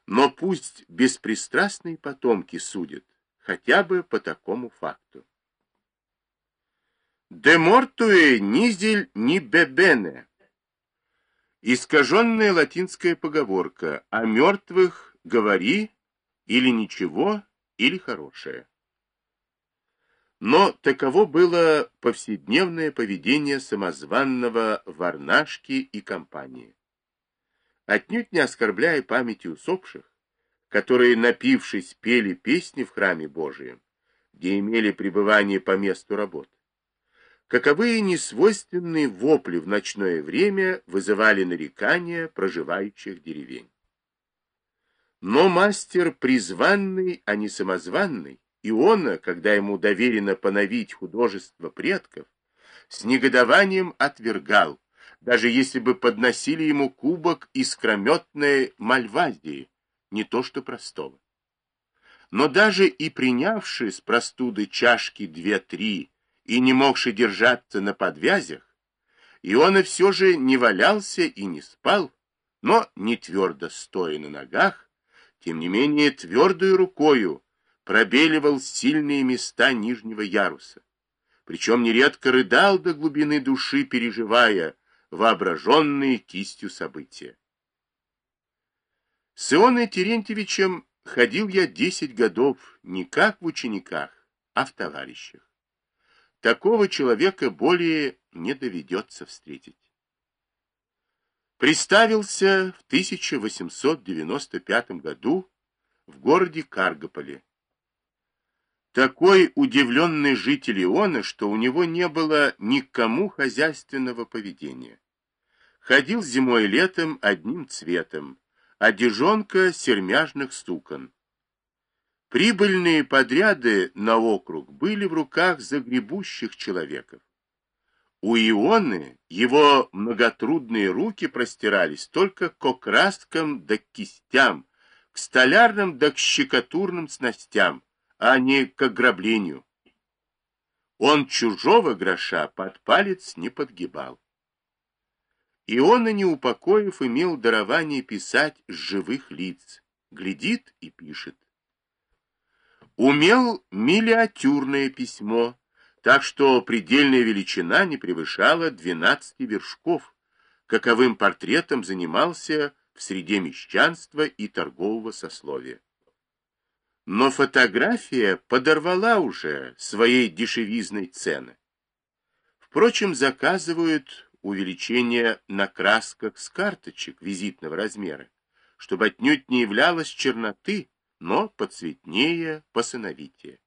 Но пусть беспристрастные потомки судят, хотя бы по такому факту. «De mortue nihil nihil». Искаженная латинская поговорка «о мертвых говори» или «ничего», или «хорошее». Но таково было повседневное поведение самозванного Варнашки и компании. Отнюдь не оскорбляя памяти усопших, которые, напившись, пели песни в храме Божием, где имели пребывание по месту работы. Каковые несвойственные вопли в ночное время вызывали нарекания проживающих деревень. Но мастер призванный, а не самозванный, Иона, когда ему доверено поновить художество предков, с негодованием отвергал, даже если бы подносили ему кубок искрометной мальвазии, не то что простола. Но даже и принявший с простуды чашки 2-3 и не могши держаться на подвязях, Иона все же не валялся и не спал, но не твердо стоя на ногах, тем не менее твердою рукою пробеливал сильные места нижнего яруса, причем нередко рыдал до глубины души, переживая воображенные кистью события. С Ионой Терентьевичем ходил я 10 годов не как в учениках, а в товарищах. Такого человека более не доведется встретить. Представился в 1895 году в городе Каргополе. Такой удивленный житель Иона, что у него не было ни к кому хозяйственного поведения. Ходил зимой и летом одним цветом, одежонка сермяжных сукон. Прибыльные подряды на округ были в руках загребущих человеков. У Ионы его многотрудные руки простирались только к окраскам да к кистям, к столярным да к щекотурным снастям, а не к ограблению. Он чужого гроша под палец не подгибал. Иона, не упокоив, имел дарование писать с живых лиц, глядит и пишет. Умел миниатюрное письмо, так что предельная величина не превышала 12 вершков, каковым портретом занимался в среде мещанства и торгового сословия. Но фотография подорвала уже своей дешевизной цены. Впрочем, заказывают увеличение на красках с карточек визитного размера, чтобы отнюдь не являлось черноты, но поцветнее, посыновитее.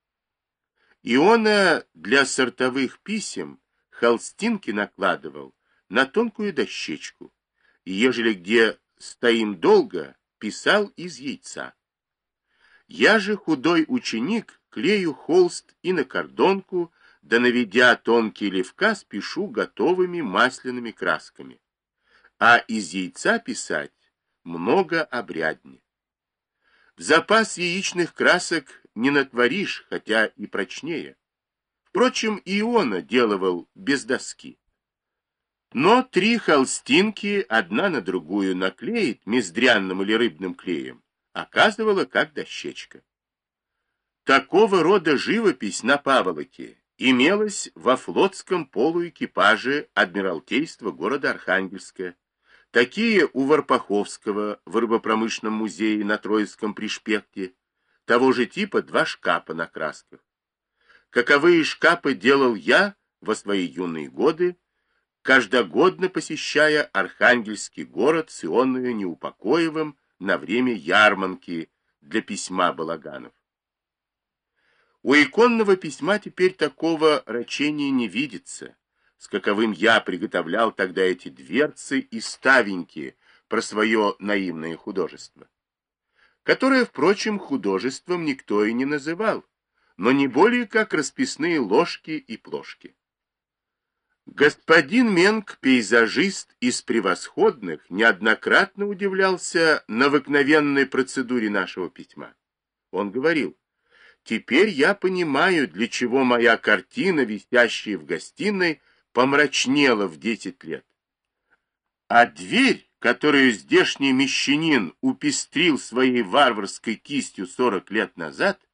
Иона для сортовых писем холстинки накладывал на тонкую дощечку, и ежели где стоим долго, писал из яйца. Я же, худой ученик, клею холст и на кордонку, да наведя тонкие левка, спешу готовыми масляными красками. А из яйца писать много обряднее. В запас яичных красок не натворишь, хотя и прочнее. Впрочем, Иона делывал без доски. Но 3 холстинки одна на другую наклеить мездрянным или рыбным клеем оказывала как дощечка. Такого рода живопись на паволоке имелась во флотском полуэкипаже Адмиралтейства города Архангельска, такие у Варпаховского в рыбопромышленном музее на Троицком пришпекте, того же типа 2 шкафа на красках. Каковые шкафы делал я во свои юные годы, каждогодно посещая Архангельский город с Ионою Неупокоевым на время ярмарки для письма балаганов. У иконного письма теперь такого рачения не видится, с каковым я приготовлял тогда эти дверцы и ставеньки про свое наивное художество, которое, впрочем, художеством никто и не называл, но не более как расписные ложки и плошки. Господин Менг, пейзажист из превосходных, неоднократно удивлялся новокновенной процедуре нашего письма. Он говорил: «Теперь я понимаю, для чего моя картина, висящая в гостиной, помрачнела в 10 лет. А дверь, которую здешний мещанин упестрил своей варварской кистью 40 лет назад,